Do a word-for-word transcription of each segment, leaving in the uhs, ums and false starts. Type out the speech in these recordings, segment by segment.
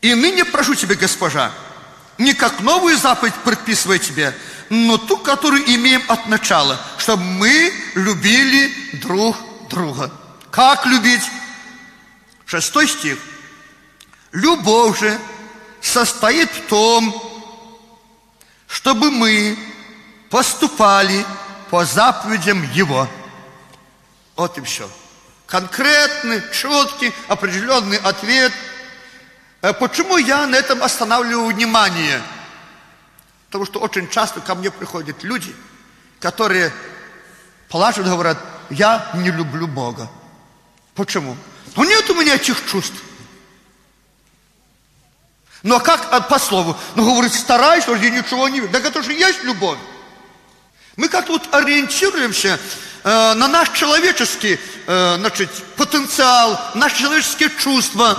И ныне прошу тебя, госпожа, не как новую заповедь предписывай тебе, но ту, которую имеем от начала, чтобы мы любили друг друга. Как любить? Шестой стих. Любовь же состоит в том, чтобы мы поступали по заповедям Его. Вот и все. Конкретный, четкий, определенный ответ. Почему я на этом останавливаю внимание? Потому что очень часто ко мне приходят люди, которые плачут, говорят, я не люблю Бога. Почему? Ну нет у меня этих чувств. Ну а как по слову? Ну говорит, старайся, я ничего не вижу. Так это же есть любовь. Мы как-то вот ориентируемся э, на наш человеческий э, значит, потенциал, наши человеческие чувства.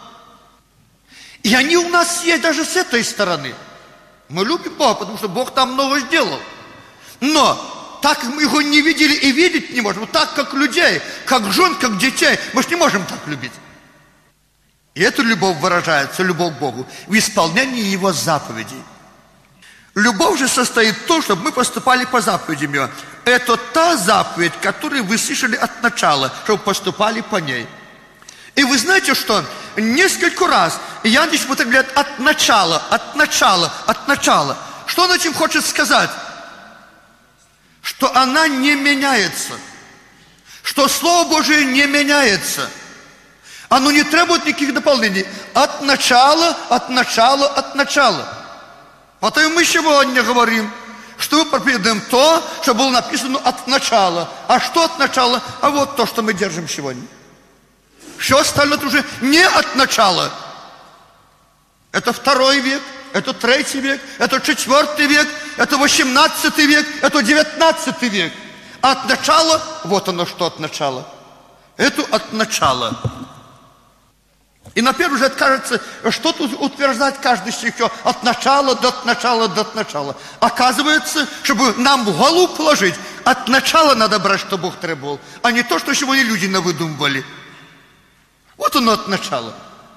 И они у нас есть даже с этой стороны. Мы любим Бога, потому что Бог там много сделал. Но так как мы Его не видели и видеть не можем, так как людей, как жен, как детей, мы же не можем так любить. И эта любовь выражается, любовь к Богу, в исполнении Его заповедей. Любовь же состоит в том, чтобы мы поступали по заповедям Его. Это та заповедь, которую вы слышали от начала, чтобы поступали по ней. И вы знаете, что несколько раз Иоанн здесь употребляет от начала, от начала, от начала. Что он этим хочет сказать? Что она не меняется. Что Слово Божие не меняется. Оно не требует никаких дополнений. От начала, от начала, от начала. Потому мы сегодня говорим, что мы проповедуем то, что было написано от начала. А что от начала? А вот то, что мы держим сегодня. Все остальное это уже не от начала. Это второй век, это третий век, это четвертый век, это восемнадцатый век, это девятнадцатый век. А от начала, вот оно что от начала. Это от начала. И на первый взгляд кажется, что тут утверждать каждый стих от начала до от начала до от начала. Оказывается, чтобы нам в голову положить, от начала надо брать, что Бог требовал, а не то, что сегодня люди навыдумывали. Вот оно от начала.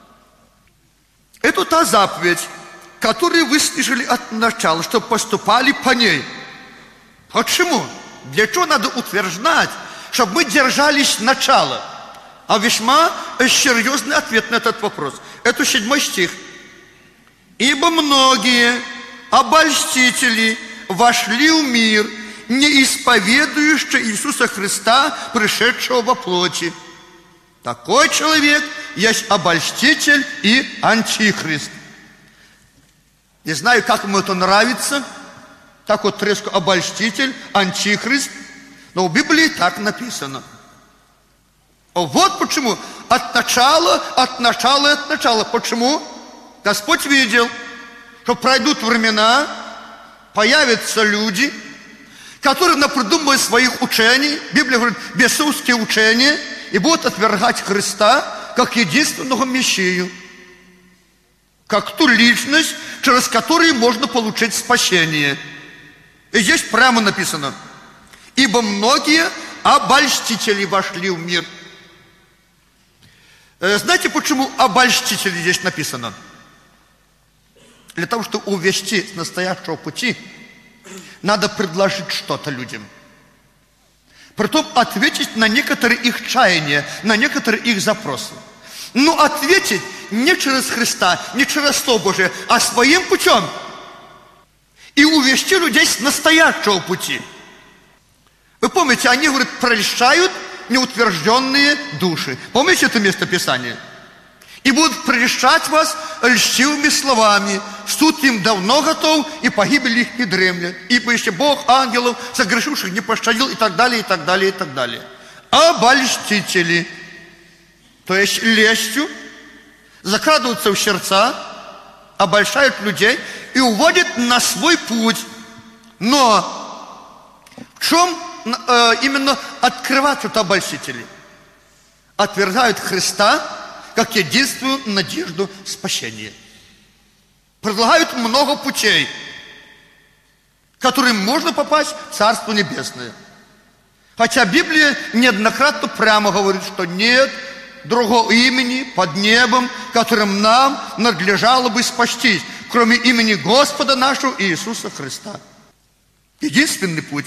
Это та заповедь, которую вы слышали от начала, чтобы поступали по ней. Почему? Для чего надо утверждать, чтобы мы держались начала? А весьма серьезный ответ на этот вопрос. Это седьмой стих. «Ибо многие обольстители вошли в мир, не исповедующие Иисуса Христа, пришедшего во плоти. Такой человек есть обольститель и антихрист». Не знаю, как ему это нравится. Так вот резко обольститель, антихрист. Но в Библии так написано. Вот почему от начала, от начала и от начала. Почему? Господь видел, что пройдут времена, появятся люди, которые напридумывают своих учений, Библия говорит, бесовские учения, и будут отвергать Христа как единственного Мессию, как ту личность, через которую можно получить спасение. И здесь прямо написано: «Ибо многие обольстители вошли в мир». Знаете, почему обольстители здесь написано? Для того, чтобы увести с настоящего пути, надо предложить что-то людям. Притом ответить на некоторые их чаяния, на некоторые их запросы. Но ответить не через Христа, не через Слово Божие, а своим путем. И увести людей с настоящего пути. Вы помните, они, говорят, прельщают неутвержденные души. Помните это место Писания? И будут прельщать вас льстивыми словами. Суд им давно готов, и погибель их не дремлет. Ибо еще Бог ангелов, согрешивших, не пощадил, и так далее, и так далее, и так далее. Обольстители, то есть лестью, закрадываются в сердца, обольщают людей и уводят на свой путь. Но в чем э, именно открывают обольстители? Отвергают Христа как единственную надежду спасения. Предлагают много путей, которым можно попасть в Царство Небесное. Хотя Библия неоднократно прямо говорит, что нет, другого имени под небом, которым нам надлежало бы спастись, кроме имени Господа нашего Иисуса Христа. Единственный путь.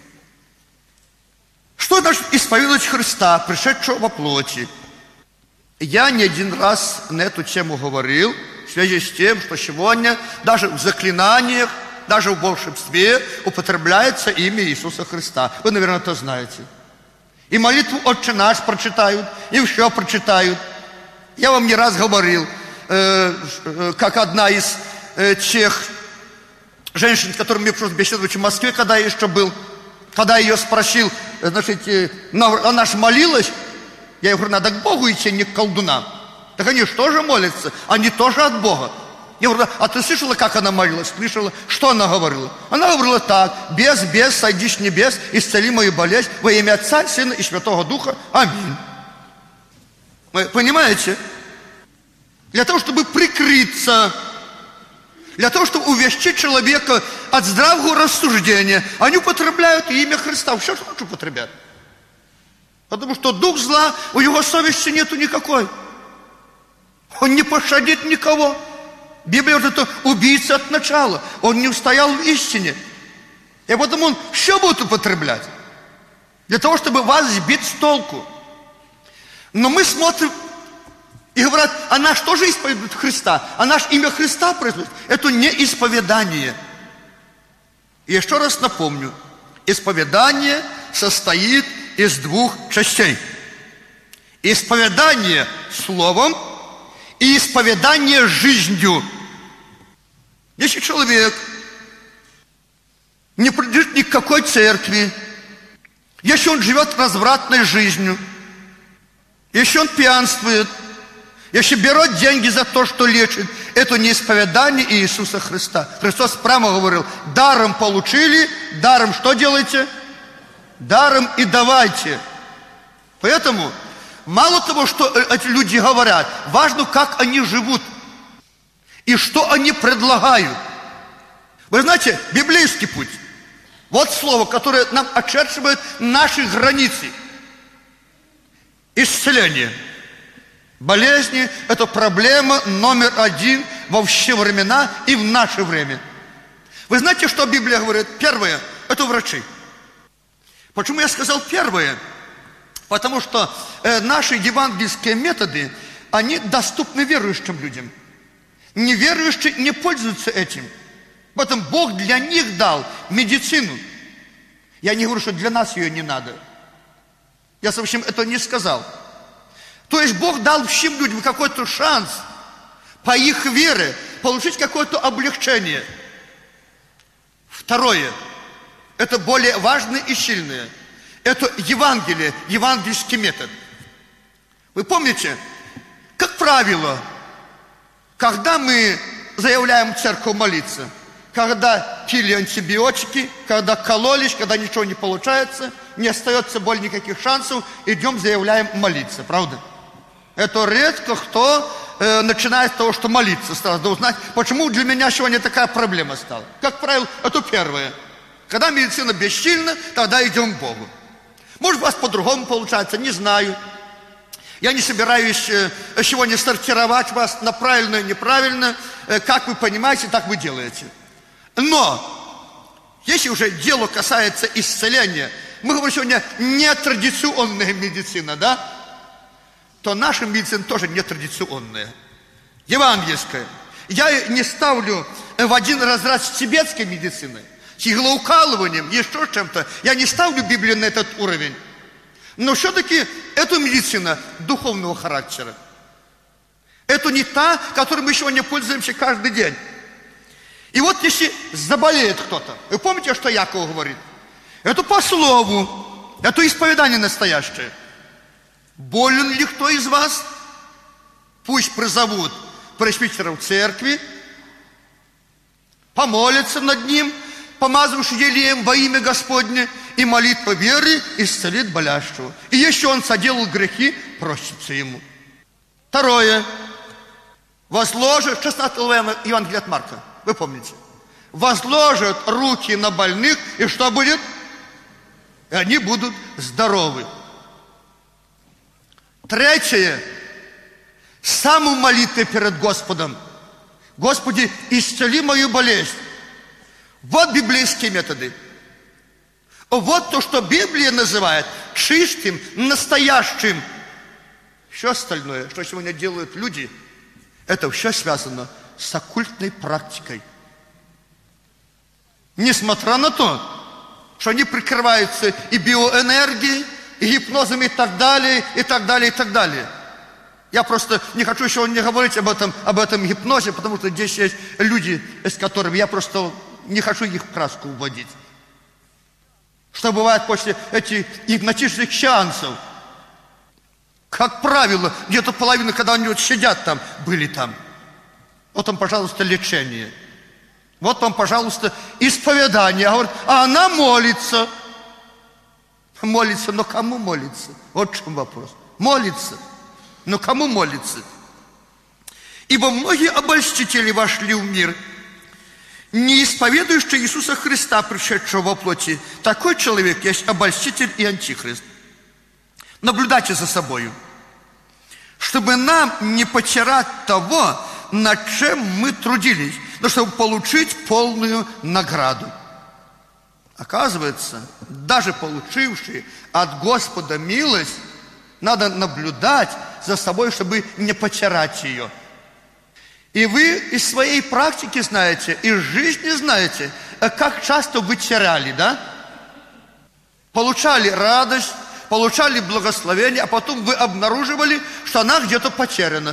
Что значит исповедовать Христа, пришедшего во плоти? Я не один раз на эту тему говорил, в связи с тем, что сегодня даже в заклинаниях, даже в волшебстве употребляется имя Иисуса Христа. Вы, наверное, это знаете. И молитву «Отче наш» прочитают, и все прочитают. Я вам не раз говорил, э, э, как одна из э, тех женщин, с которыми я просто беседовал в Москве, когда я еще был, когда я ее спросил, значит, э, она же молилась, я ей говорю, надо к Богу идти, не к колдунам. Так они же тоже молятся, они тоже от Бога. Я говорю, а ты слышала, как она молилась? Слышала, что она говорила? Она говорила так: «Бес, бес, сойди с небес, исцели мою болезнь во имя Отца, Сына и Святого Духа. Аминь». Вы понимаете? Для того, чтобы прикрыться, для того, чтобы увести человека от здравого рассуждения, они употребляют имя Христа. Все, что лучше употребят. Потому что дух зла, у его совести нету никакой. Он не пощадит никого. Библия говорит, это убийца от начала. Он не устоял в истине. И поэтому он все будет употреблять. Для того, чтобы вас сбить с толку. Но мы смотрим и говорят, а наш тоже исповедует Христа. А наш имя Христа произносит. Это не исповедание. И еще раз напомню. Исповедание состоит из двух частей. Исповедание словом и исповедание жизнью. Если человек не принадлежит ни к какой церкви, если он живет развратной жизнью, если он пьянствует, если берет деньги за то, что лечит, это не исповедание Иисуса Христа. Христос прямо говорил, даром получили, даром что делаете? Даром и давайте. Поэтому мало того, что эти люди говорят, важно, как они живут и что они предлагают. Вы знаете, библейский путь. Вот слово, которое нам очерчивает наши границы. Исцеление. Болезни – это проблема номер один во все времена и в наше время. Вы знаете, что Библия говорит? Первое – это врачи. Почему я сказал первое? Потому что э, наши евангельские методы, они доступны верующим людям. Неверующие не пользуются этим. Поэтому Бог для них дал медицину. Я не говорю, что для нас ее не надо. Я совсем это не сказал. То есть Бог дал всем людям какой-то шанс по их вере получить какое-то облегчение. Второе. Это более важное и сильное. Это Евангелие, евангельский метод. Вы помните, как правило, когда мы заявляем в церковь молиться, когда пили антибиотики, когда кололись, когда ничего не получается, не остается более никаких шансов, идем, заявляем молиться, правда? Это редко кто э, начинает с того, что молиться сразу, да узнать, почему для меня сегодня такая проблема стала. Как правило, это первое. Когда медицина бессильна, тогда идем к Богу. Может, у вас по-другому получается, не знаю. Я не собираюсь э, сегодня сортировать вас на правильно и неправильно. Э, как вы понимаете, так вы делаете. Но, если уже дело касается исцеления, мы говорим сегодня нетрадиционная медицина, да? То наша медицина тоже нетрадиционная. Евангельская. Я не ставлю в один разряд с тибетской медициной, с иглоукалыванием, еще чем-то. Я не ставлю Библию на этот уровень. Но все-таки это медицина духовного характера. Это не та, которой мы сегодня пользуемся каждый день. И вот если заболеет кто-то, вы помните, что Яков говорит? Это по слову, это исповедание настоящее. Болен ли кто из вас? Пусть призовут пресвитера в церкви, помолятся над ним, помазавши елеем во имя Господне, и молитва веры исцелит болящего. И если он соделал грехи, простится ему. Второе. Возложит, шестнадцатая глава Евангелия от Марка, вы помните. Возложат руки на больных, и что будет? И они будут здоровы. Третье. Сам в молитве перед Господом. Господи, исцели мою болезнь. Вот библейские методы. Вот то, что Библия называет чистым, настоящим. Все остальное, что сегодня делают люди, это все связано с оккультной практикой. Несмотря на то, что они прикрываются и биоэнергией, и гипнозом, и так далее, и так далее, и так далее. Я просто не хочу еще не говорить об этом, об этом гипнозе, потому что здесь есть люди, с которыми я просто не хочу их в краску вводить. Что бывает после этих гипнотических сеансов? Как правило, где-то половина, когда они вот сидят там, были там. Вот вам, пожалуйста, лечение. Вот вам, пожалуйста, исповедание. А, а она молится. Молится, но кому молится? Вот в чем вопрос. Молится. Но кому молится? Ибо многие обольстители вошли в мир, не исповедующие Иисуса Христа, пришедшего во плоти. Такой человек есть обольститель и антихрист. Наблюдайте за собою, чтобы нам не потерять того, над чем мы трудились, но чтобы получить полную награду. Оказывается, даже получившие от Господа милость, надо наблюдать за собой, чтобы не потерять ее. И вы из своей практики знаете, из жизни знаете, как часто вы теряли, да? Получали радость, получали благословение, а потом вы обнаруживали, что она где-то потеряна.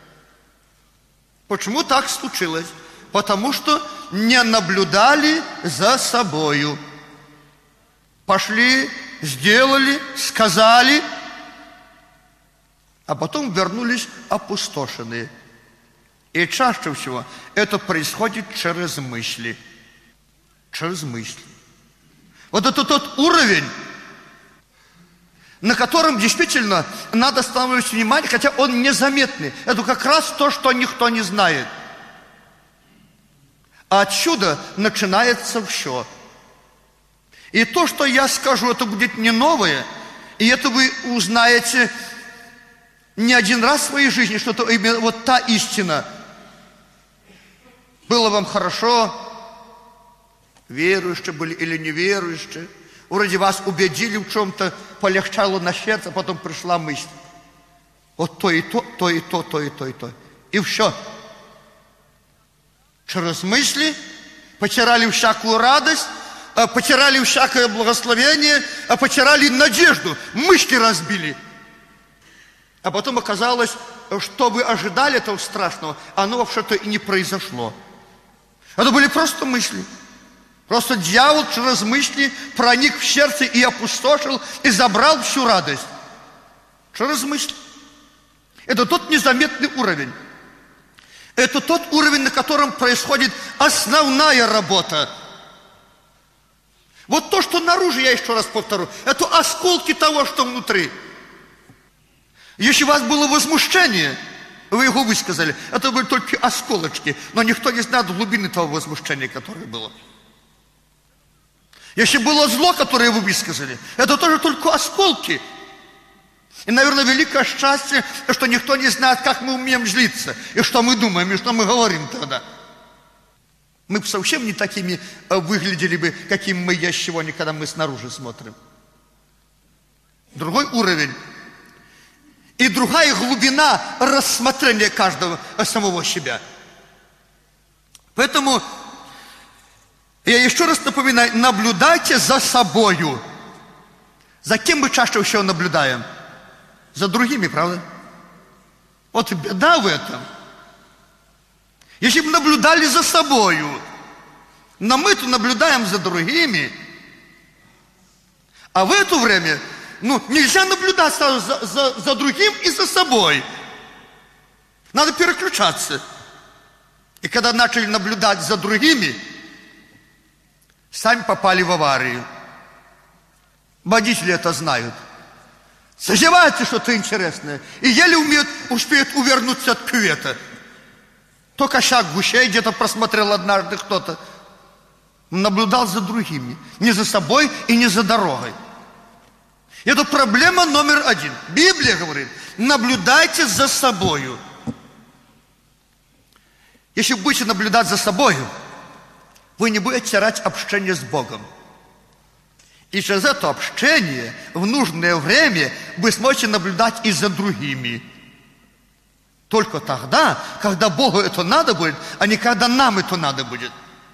Почему так случилось? Потому что не наблюдали за собою. Пошли, сделали, сказали, а потом вернулись опустошенные. И чаще всего это происходит через мысли. Через мысли. Вот это тот уровень, на котором действительно надо останавливать внимание, хотя он незаметный. Это как раз то, что никто не знает. А отсюда начинается все. И то, что я скажу, это будет не новое, и это вы узнаете не один раз в своей жизни, что это именно вот та истина. Было вам хорошо, верующие были или неверующие, вроде вас убедили в чем-то, полегчало на сердце, потом пришла мысль. Вот то и то, то и то, то и то, и то. И все. Через мысли потеряли всякую радость, потеряли всякое благословение, потеряли надежду, мысли разбили. А потом оказалось, что вы ожидали этого страшного, оно вообще-то и не произошло. Это были просто мысли. Просто дьявол через мысли проник в сердце и опустошил, и забрал всю радость. Через мысли. Это тот незаметный уровень. Это тот уровень, на котором происходит основная работа. Вот то, что наружу, я еще раз повторю, это осколки того, что внутри. Если у вас было возмущение, вы его высказали, это были только осколочки, но никто не знает глубины того возмущения, которое было. Если было зло, которое вы высказали, это тоже только осколки. И, наверное, великое счастье, что никто не знает, как мы умеем злиться, и что мы думаем, и что мы говорим тогда. Мы бы совсем не такими выглядели бы, какими мы есть сегодня, когда мы снаружи смотрим. Другой уровень. И другая глубина рассмотрения каждого самого себя. Поэтому я еще раз напоминаю, наблюдайте за собою. За кем мы чаще всего наблюдаем? За другими, правда? Вот беда в этом. Если бы наблюдали за собою, но мы-то наблюдаем за другими, а в это время, ну, нельзя наблюдать сразу за, за, за другим и за собой. Надо переключаться. И когда начали наблюдать за другими, сами попали в аварию. Водители это знают. Зазевайте что-то интересное. И еле умеют, успеют увернуться от кювета. Только шаг гущей где-то просмотрел однажды кто-то. Наблюдал за другими. Не за собой и не за дорогой. Это проблема номер один. Библия говорит, наблюдайте за собою. Если вы будете наблюдать за собою, вы не будете терять общение с Богом. И через это общение в нужное время вы сможете наблюдать и за другими. Только тогда, когда Богу это надо будет, а не когда нам это надо будет.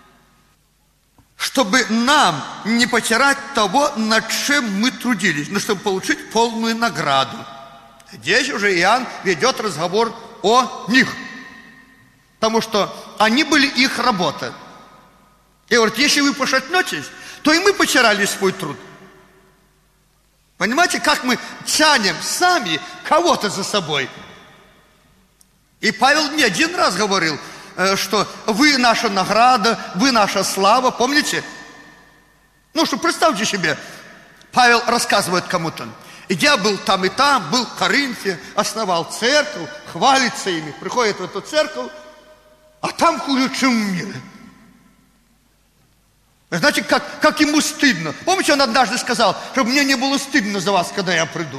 Чтобы нам не потерять того, над чем мы трудились, но чтобы получить полную награду. Здесь уже Иоанн ведет разговор о них. Потому что они были их работа. И говорит, если вы пошатнетесь, то и мы потеряли свой труд. Понимаете, как мы тянем сами кого-то за собой. И Павел не один раз говорил, что вы наша награда, вы наша слава, помните? Ну, что представьте себе, Павел рассказывает кому-то. Я был там и там, был в Коринфе, основал церковь, хвалится ими, приходит в эту церковь, а там хуже, чем в мире. Знаете, как, как ему стыдно. Помните, он однажды сказал, чтобы мне не было стыдно за вас, когда я приду.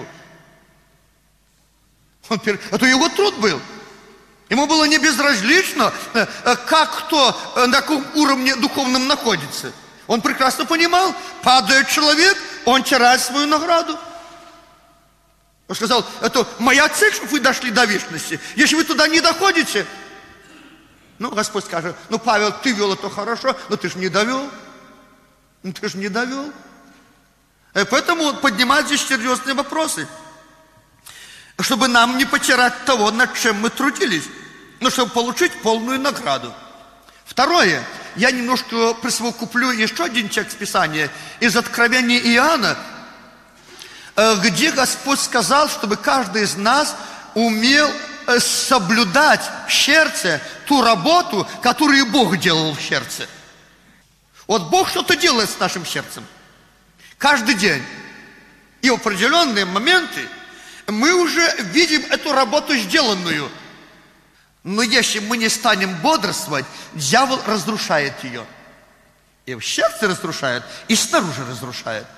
Он, это его труд был. Ему было не безразлично, как кто на каком уровне духовном находится. Он прекрасно понимал, падает человек, он теряет свою награду. Он сказал, это моя цель, чтобы вы дошли до вечности. Если вы туда не доходите, ну, Господь скажет, ну, Павел, ты вел это хорошо, но ты же не довел. Ну, ты же не довел. И поэтому он поднимает здесь серьезные вопросы. Чтобы нам не потерять того, над чем мы трудились, но чтобы получить полную награду. Второе, я немножко присовокуплю еще один текст Писания из Откровения Иоанна, где Господь сказал, чтобы каждый из нас умел соблюдать в сердце ту работу, которую Бог делал в сердце. Вот Бог что-то делает с нашим сердцем. Каждый день. И в определенные моменты мы уже видим эту работу сделанную. Но если мы не станем бодрствовать, дьявол разрушает ее. И в сердце разрушает, и снаружи разрушает.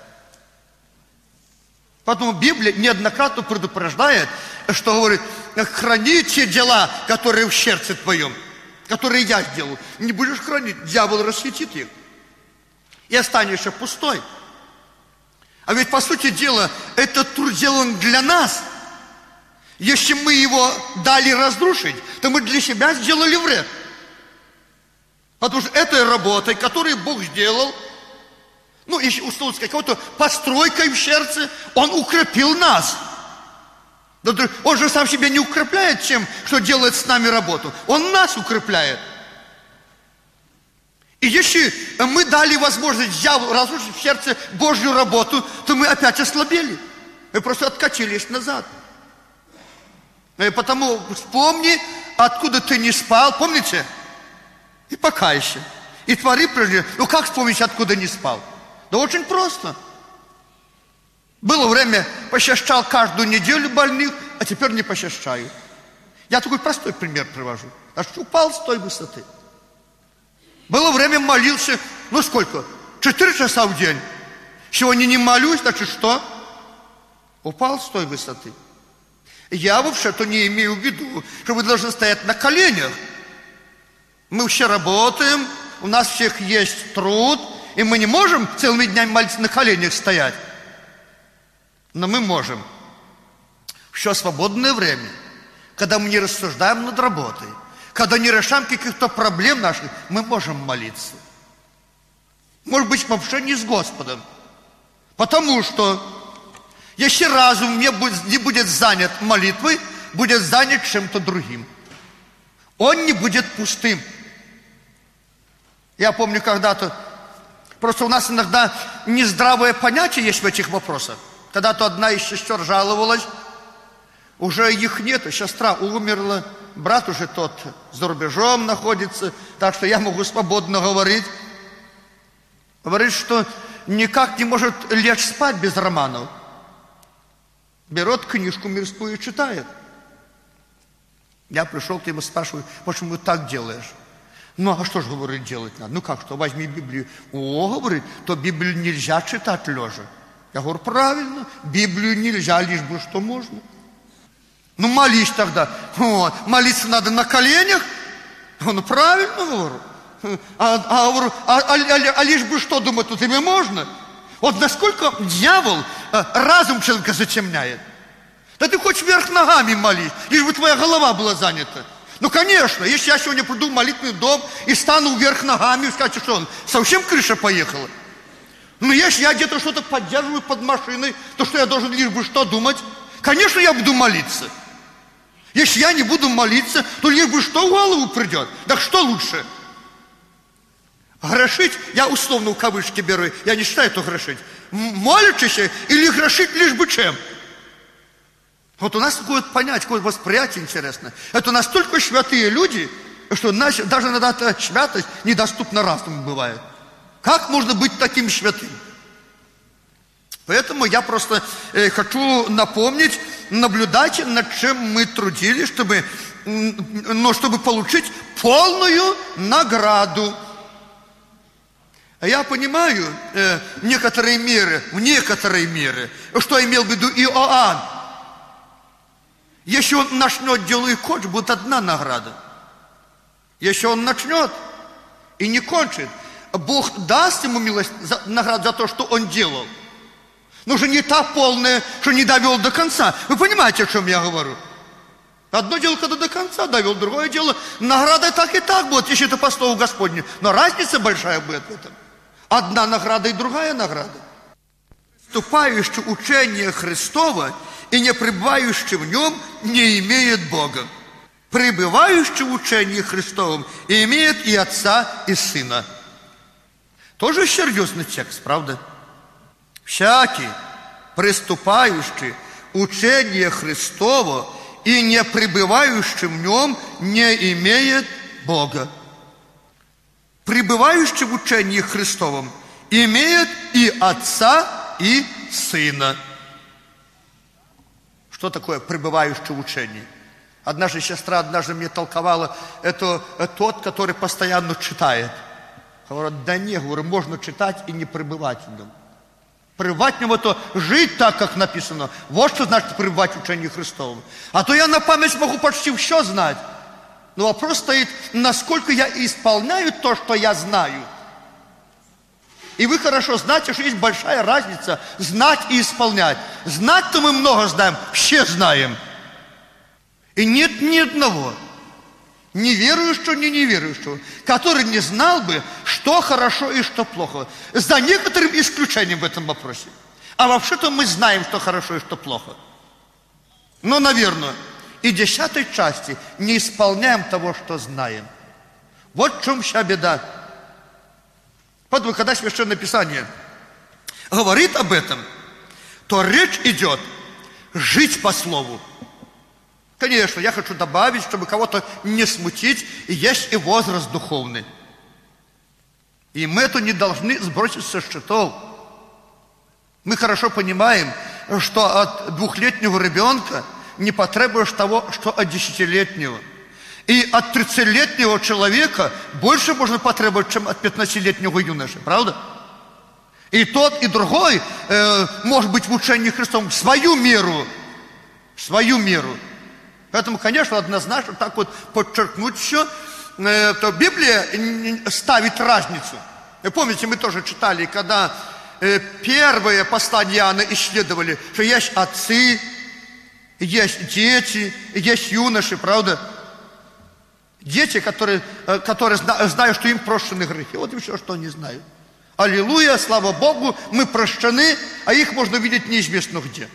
Поэтому Библия неоднократно предупреждает, что говорит, храни те дела, которые в сердце твоем, которые я сделал. Не будешь хранить, дьявол расхитит их. И останешься пустой. А ведь, по сути дела, этот труд сделан для нас. Если мы его дали разрушить, то мы для себя сделали вред. Потому что этой работой, которую Бог сделал, ну, если условно сказать, какой-то постройкой в сердце, Он укрепил нас. Он же сам себя не укрепляет тем, что делает с нами работу. Он нас укрепляет. И если мы дали возможность дьяволу разрушить в сердце Божью работу, то мы опять ослабели. Мы просто откатились назад. И потому вспомни, откуда ты не спал, помните? И покайся. И твори прежде. Ну как вспомнить, откуда не спал? Да очень просто. Было время, посещал каждую неделю больных, а теперь не посещаю. Я такой простой пример привожу. Значит, упал с той высоты. Было время, молился, ну сколько? Четыре часа в день. Сегодня не молюсь, значит что? Упал с той высоты. Я вообще-то не имею в виду, что вы должны стоять на коленях. Мы все работаем, у нас всех есть труд, и мы не можем целыми днями молиться на коленях стоять. Но мы можем. Все свободное время, когда мы не рассуждаем над работой, когда не решаем каких-то проблем наших, мы можем молиться. Может быть, в общении с Господом. Потому что, если разум не будет, не будет занят молитвой, будет занят чем-то другим. Он не будет пустым. Я помню когда-то, просто у нас иногда нездравое понятие есть в этих вопросах. Когда-то одна из сестер жаловалась, уже их нету, сестра умерла, брат уже тот за рубежом находится, так что я могу свободно говорить. Говорит, что никак не может лечь спать без романов. Берет книжку мирскую и читает. Я пришел к нему, спрашиваю, почему ты так делаешь? Ну, а что же, говорит, делать надо? Ну, как что, возьми Библию. О, говорит, то Библию нельзя читать лежа. Я говорю, правильно, Библию нельзя, лишь бы что можно. Ну, молись тогда. Вот. Молиться надо на коленях. Ну, правильно, говорю. А, а, говорю, а, а, а, а лишь бы что, думать, тут ими можно? Вот насколько дьявол разум человека затемняет. Да ты хоть вверх ногами молись, лишь бы твоя голова была занята. Ну, конечно, если я сегодня приду в молитвенный дом и стану вверх ногами, и скажете, что он, совсем крыша поехала? Ну, если я где-то что-то поддерживаю под машиной, то что я должен лишь бы что думать? Конечно, я буду молиться. Если я не буду молиться, то лишь бы что в голову придет? Так что лучше? Грешить, я условно в кавычки беру, я не считаю это грешить. Молитесь или грешить лишь бы чем? Вот у нас такое понятие, такое восприятие интересное. Это настолько святые люди, что даже иногда эта святость недоступна разуму бывает. Как можно быть таким святым? Поэтому я просто э, хочу напомнить, наблюдайте, над чем мы трудились, чтобы, но чтобы получить полную награду. Я понимаю э, некоторые меры, в некоторые меры, что имел в виду Иоанн. Если он начнет делать конч, будет одна награда. Если он начнет и не кончит, Бог даст ему милость, за, награду за то, что он делал. Но же не та полная, что не довел до конца. Вы понимаете, о чем я говорю? Одно дело, когда до конца довел, другое дело, награда так и так будет, если это по слову Господню. Но разница большая будет в этом. Одна награда и другая награда. Вступающий в учение Христова и не пребывающий в нем не имеет Бога. Пребывающий в учении Христовом имеет и Отца, и Сына. Тоже серьезный текст, правда? Всякий, приступающий в учение Христово и не пребывающий в нем не имеет Бога. Пребывающий в учении Христовом имеет и Отца, и Сына. Что такое пребывающий в учении? Однажды сестра однажды мне толковала, это тот, который постоянно читает. Говорят, да не, говорю, можно читать и не пребывать в нем. Пребывать в нем это жить так, как написано. Вот что значит пребывать в учении Христовом. А то я на память могу почти все знать. Но вопрос стоит, насколько я исполняю то, что я знаю. И вы хорошо знаете, что есть большая разница знать и исполнять. Знать-то мы много знаем, все знаем. И нет ни одного, ни верующего, ни неверующего, который не знал бы, что хорошо и что плохо. За некоторым исключением в этом вопросе. А вообще-то мы знаем, что хорошо и что плохо. Но, наверное, и десятой части не исполняем того, что знаем. Вот в чем вся беда. Вот когда Священное Писание говорит об этом, то речь идет жить по слову. Конечно, я хочу добавить, чтобы кого-то не смутить, и есть и возраст духовный. И мы это не должны сбросить со счетов. Мы хорошо понимаем, что от двухлетнего ребенка не потребуешь того, что от десятилетнего. И от тридцатилетнего человека больше можно потребовать, чем от пятнадцатилетнего юноши, правда? И тот, и другой э, может быть в учении Христом в свою меру, в свою меру. Поэтому, конечно, однозначно так вот подчеркнуть все, э, то Библия ставит разницу. Вы помните, мы тоже читали, когда э, первые послания Иоанна исследовали, что есть отцы, есть дети, есть юноши, правда? Дети, которые, которые знают, что им прощены грехи. Вот и все, что они знают. Аллилуйя, слава Богу, мы прощены, а их можно видеть неизвестно где.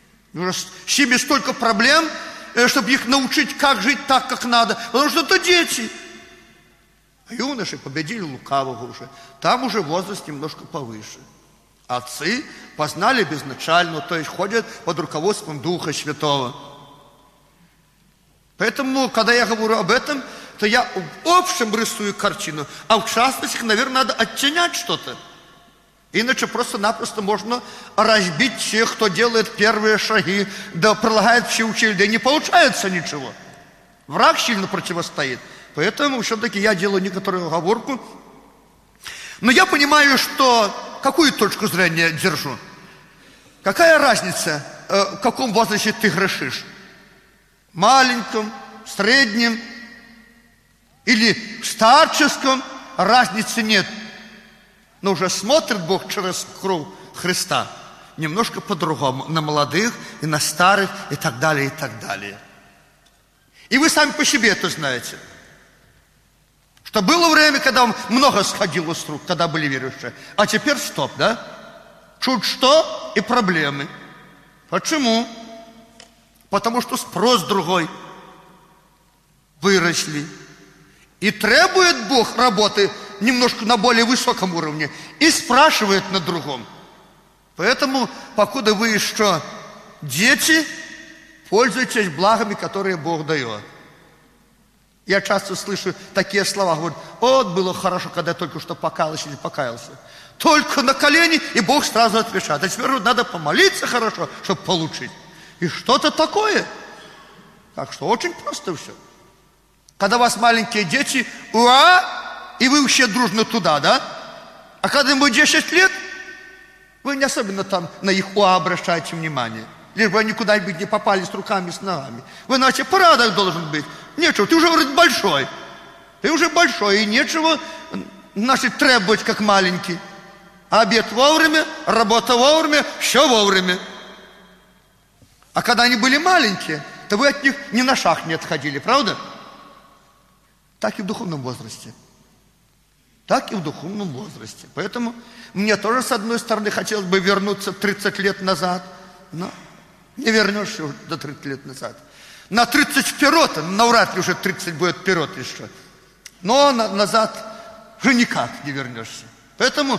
С ними столько проблем, чтобы их научить, как жить так, как надо. Потому что это дети. А юноши победили лукавого уже. Там уже возраст немножко повыше. Отцы познали безначально, то есть ходят под руководством Духа Святого. Поэтому, когда я говорю об этом, то я в общем рисую картину, а в частности, наверное, надо оттенять что-то. Иначе просто-напросто можно разбить тех, кто делает первые шаги, да прилагает все усилия, да и не получается ничего. Враг сильно противостоит. Поэтому все-таки я делаю некоторую оговорку. Но я понимаю, что какую точку зрения держу. Какая разница, в каком возрасте ты грешишь? Маленьком, среднем или старческом? Разницы нет. Но уже смотрит Бог через кровь Христа немножко по-другому. На молодых и на старых и так далее, и так далее. И вы сами по себе это знаете. Что было время, когда много сходило с рук, когда были верующие. А теперь стоп, да? Чуть что и проблемы. Почему? Потому что спрос другой. Выросли. И требует Бог работы немножко на более высоком уровне. И спрашивает на другом. Поэтому, покуда вы еще дети, пользуйтесь благами, которые Бог дает. Я часто слышу такие слова, говорят, вот было хорошо, когда я только что покаялся или покаялся. Только на колени, и Бог сразу отвечает. А теперь надо помолиться хорошо, чтобы получить. И что-то такое. Так что очень просто все. Когда у вас маленькие дети, уа, и вы вообще дружно туда, да? А когда ему десять лет, вы не особенно там на их уа обращаете внимание. Лишь бы они куда-нибудь не попали с руками, с ногами. Вы, значит, порядок должен быть. Нечего, ты уже, говорит, большой. Ты уже большой, и нечего, значит, требовать, как маленький. Обед вовремя, работа вовремя, все вовремя. А когда они были маленькие, то вы от них ни на шаг не отходили, правда? Так и в духовном возрасте. Так и в духовном возрасте. Поэтому мне тоже, с одной стороны, хотелось бы вернуться тридцать лет назад, но не вернешься уже до тридцати лет назад. На тридцать вперед, навряд ли уже тридцать будет вперед еще. Но на, назад уже никак не вернешься. Поэтому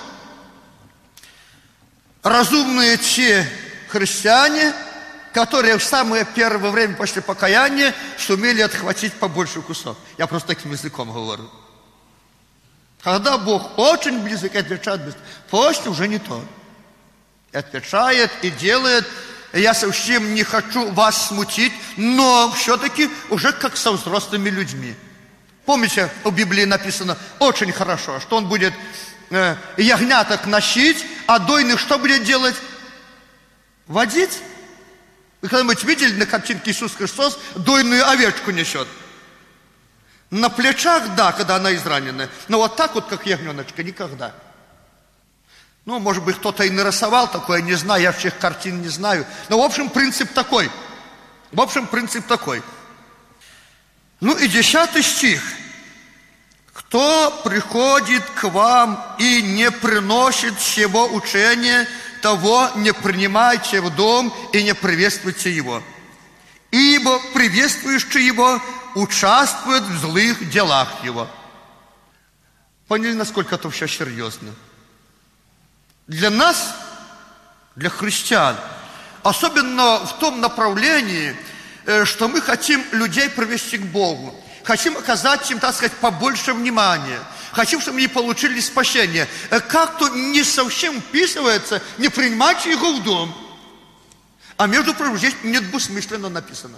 разумные те христиане, которые в самое первое время после покаяния сумели отхватить побольше кусок. Я просто таким языком говорю. Когда Бог очень близок и отвечает быстро, после уже не то. И отвечает, и делает. Я совсем не хочу вас смутить, но все-таки уже как со взрослыми людьми. Помните, в Библии написано очень хорошо, что он будет э, ягняток носить, а дойных что будет делать? Водить? Вы когда-нибудь видели на картинке Иисус Христос дойную овечку несет? На плечах, да, когда она изранена. Но вот так вот, как ягненочка, никогда. Ну, может быть, кто-то и нарисовал такое, не знаю, я всех картин не знаю. Но, в общем, принцип такой. В общем, принцип такой. Ну и десятый стих. Кто приходит к вам и не приносит сего учения, того не принимайте в дом и не приветствуйте его. Ибо приветствующий его участвует в злых делах его. Поняли, насколько это все серьезно? Для нас, для христиан, особенно в том направлении, что мы хотим людей привести к Богу, хотим оказать им, так сказать, побольше внимания, хотим, чтобы они получили спасение, как-то не совсем вписывается, не принимайте его в дом. А между прочим, здесь недвусмысленно написано.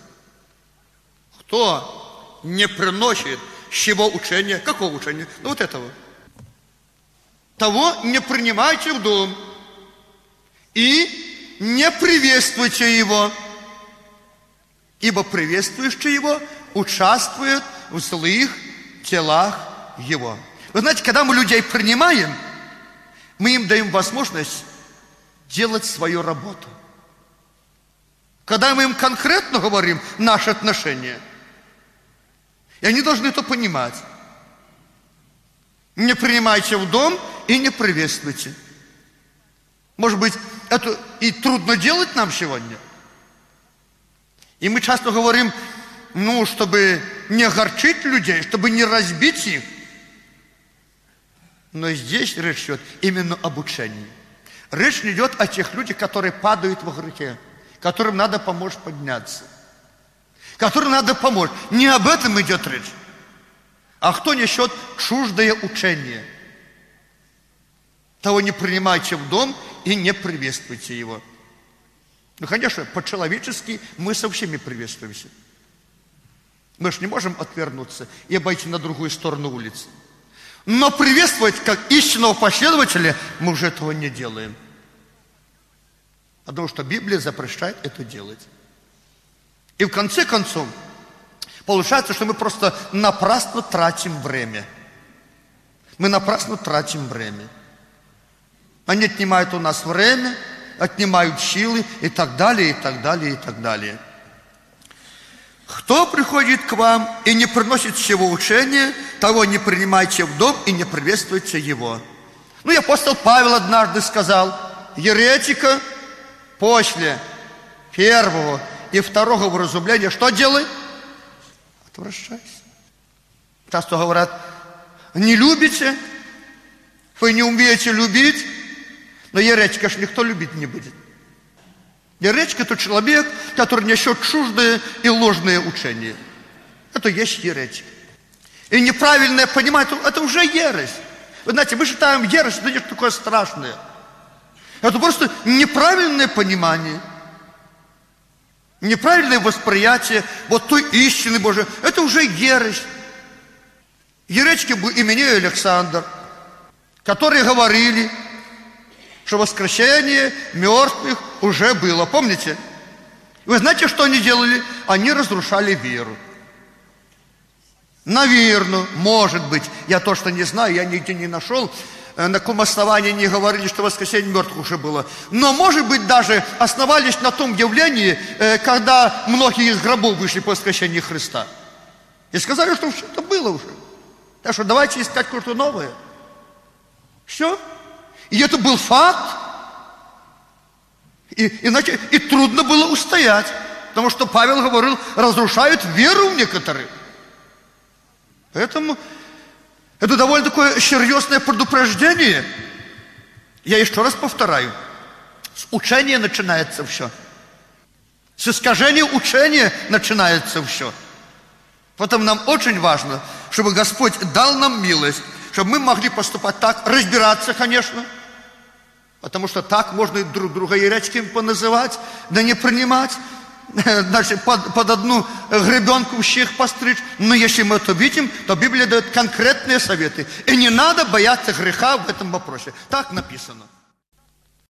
Кто не приносит сего учения, какого учения? Ну вот этого. Того не принимайте в дом и не приветствуйте его, ибо приветствующий его участвует в злых делах его. Вы знаете, когда мы людей принимаем, мы им даем возможность делать свою работу. Когда мы им конкретно говорим наши отношения, и они должны это понимать. Не принимайте в дом и не приветствуйте. Может быть, это и трудно делать нам сегодня. И мы часто говорим, ну, чтобы не огорчить людей, чтобы не разбить их. Но здесь речь идет именно об учении. Речь не идет о тех людях, которые падают во грехе, которым надо помочь подняться, которым надо помочь. Не об этом идет речь. А кто несет чуждое учение, того не принимайте в дом и не приветствуйте его. Ну, конечно, по-человечески мы со всеми приветствуемся. Мы же не можем отвернуться и обойти на другую сторону улицы. Но приветствовать как истинного последователя мы уже этого не делаем. Потому что Библия запрещает это делать. И в конце концов, получается, что мы просто напрасно тратим время. Мы напрасно тратим время. Они отнимают у нас время, отнимают силы и так далее, и так далее, и так далее. Кто приходит к вам и не приносит всего учения, того не принимайте в дом и не приветствуйте его. Ну и апостол Павел однажды сказал: еретика после первого и второго вразумления что делай? Отвращайся. Часто говорят: не любите, вы не умеете любить, но еретика ж никто любить не будет. Еретик – это человек, который несет чуждое и ложное учение. Это есть еретик. И неправильное понимание – это уже ересь. Вы знаете, мы считаем ересь, это нечто такое страшное. Это просто неправильное понимание, неправильное восприятие вот той истины Божией. Это уже ересь. Еретики был Именей Александр, которые говорили, что воскрешение мертвых уже было. Помните? Вы знаете, что они делали? Они разрушали веру. Наверное, может быть, я точно не знаю, я нигде не нашел, на каком основании не говорили, что воскресение мертвых уже было. Но, может быть, даже основались на том явлении, когда многие из гробов вышли по воскресению Христа. И сказали, что все это было уже. Так что давайте искать что-то новое. Все. И это был факт. И, иначе и трудно было устоять. Потому что Павел говорил, разрушают веру в некоторые. Поэтому это довольно такое серьезное предупреждение. Я еще раз повторяю. С учения начинается все. С искажения учения начинается все. Поэтому нам очень важно, чтобы Господь дал нам милость, чтобы мы могли поступать так, разбираться, конечно, потому что так можно и друг друга еретиками поназывать, да не принимать, значит, под, под одну гребенку всех постричь. Но если мы это видим, то Библия дает конкретные советы. И не надо бояться греха в этом вопросе. Так написано.